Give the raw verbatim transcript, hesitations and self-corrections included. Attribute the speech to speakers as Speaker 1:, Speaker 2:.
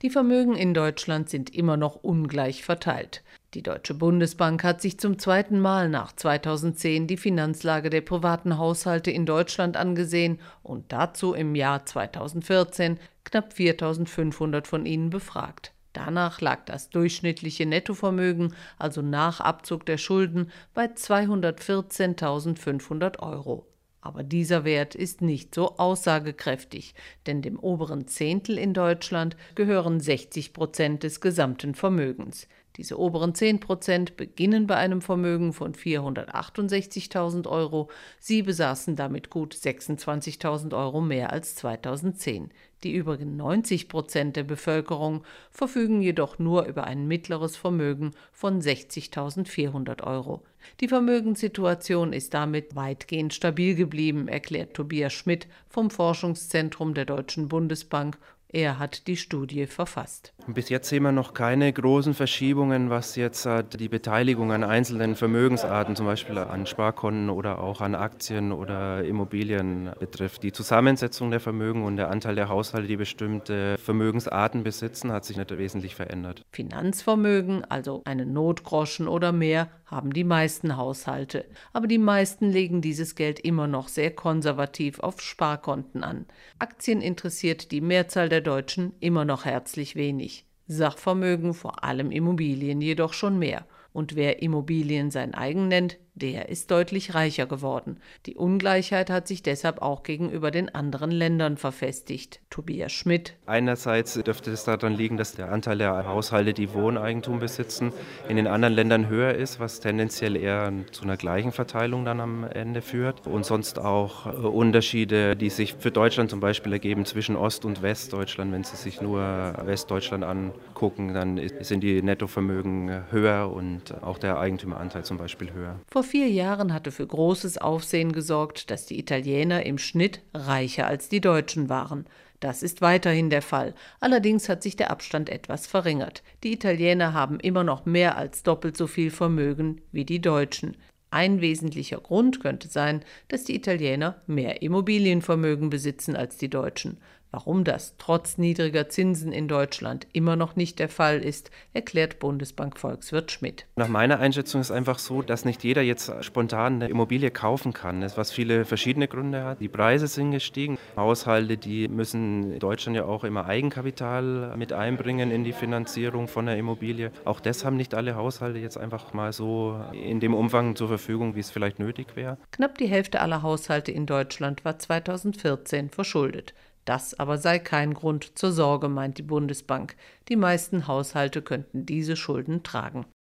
Speaker 1: Die Vermögen in Deutschland sind immer noch ungleich verteilt. Die Deutsche Bundesbank hat sich zum zweiten Mal nach zweitausendzehn die Finanzlage der privaten Haushalte in Deutschland angesehen und dazu im Jahr zweitausendvierzehn knapp viertausendfünfhundert von ihnen befragt. Danach lag das durchschnittliche Nettovermögen, also nach Abzug der Schulden, bei zweihundertvierzehntausendfünfhundert Euro. Aber dieser Wert ist nicht so aussagekräftig, denn dem oberen Zehntel in Deutschland gehören sechzig Prozent des gesamten Vermögens. Diese oberen zehn Prozent beginnen bei einem Vermögen von vierhundertachtundsechzigtausend Euro. Sie besaßen damit gut sechsundzwanzigtausend Euro mehr als zweitausendzehn. Die übrigen neunzig Prozent der Bevölkerung verfügen jedoch nur über ein mittleres Vermögen von sechzigtausendvierhundert Euro. Die Vermögenssituation ist damit weitgehend stabil geblieben, erklärt Tobias Schmidt vom Forschungszentrum der Deutschen Bundesbank. Er hat die Studie verfasst.
Speaker 2: Bis jetzt sehen wir noch keine großen Verschiebungen, was jetzt die Beteiligung an einzelnen Vermögensarten, zum Beispiel an Sparkonten oder auch an Aktien oder Immobilien betrifft. Die Zusammensetzung der Vermögen und der Anteil der Haushalte, die bestimmte Vermögensarten besitzen, hat sich nicht wesentlich verändert.
Speaker 1: Finanzvermögen, also einen Notgroschen oder mehr, haben die meisten Haushalte. Aber die meisten legen dieses Geld immer noch sehr konservativ auf Sparkonten an. Aktien interessiert die Mehrzahl der Deutschen immer noch herzlich wenig. Sachvermögen, vor allem Immobilien, jedoch schon mehr. Und wer Immobilien sein eigen nennt, der ist deutlich reicher geworden. Die Ungleichheit hat sich deshalb auch gegenüber den anderen Ländern verfestigt. Tobias Schmidt.
Speaker 2: Einerseits dürfte es daran liegen, dass der Anteil der Haushalte, die Wohneigentum besitzen, in den anderen Ländern höher ist, was tendenziell eher zu einer gleichen Verteilung dann am Ende führt. Und sonst auch Unterschiede, die sich für Deutschland zum Beispiel ergeben zwischen Ost- und Westdeutschland. Wenn Sie sich nur Westdeutschland angucken, dann sind die Nettovermögen höher und auch der Eigentümeranteil zum Beispiel höher.
Speaker 1: Vor vier Jahren hatte für großes Aufsehen gesorgt, dass die Italiener im Schnitt reicher als die Deutschen waren. Das ist weiterhin der Fall. Allerdings hat sich der Abstand etwas verringert. Die Italiener haben immer noch mehr als doppelt so viel Vermögen wie die Deutschen. Ein wesentlicher Grund könnte sein, dass die Italiener mehr Immobilienvermögen besitzen als die Deutschen. Warum das trotz niedriger Zinsen in Deutschland immer noch nicht der Fall ist, erklärt Bundesbank-Volkswirt Schmidt.
Speaker 2: Nach meiner Einschätzung ist es einfach so, dass nicht jeder jetzt spontan eine Immobilie kaufen kann, was viele verschiedene Gründe hat. Die Preise sind gestiegen. Haushalte, die müssen in Deutschland ja auch immer Eigenkapital mit einbringen in die Finanzierung von der Immobilie. Auch das haben nicht alle Haushalte jetzt einfach mal so in dem Umfang zur Verfügung, wie es vielleicht nötig wäre.
Speaker 1: Knapp die Hälfte aller Haushalte in Deutschland war zweitausendvierzehn verschuldet. Das aber sei kein Grund zur Sorge, meint die Bundesbank. Die meisten Haushalte könnten diese Schulden tragen.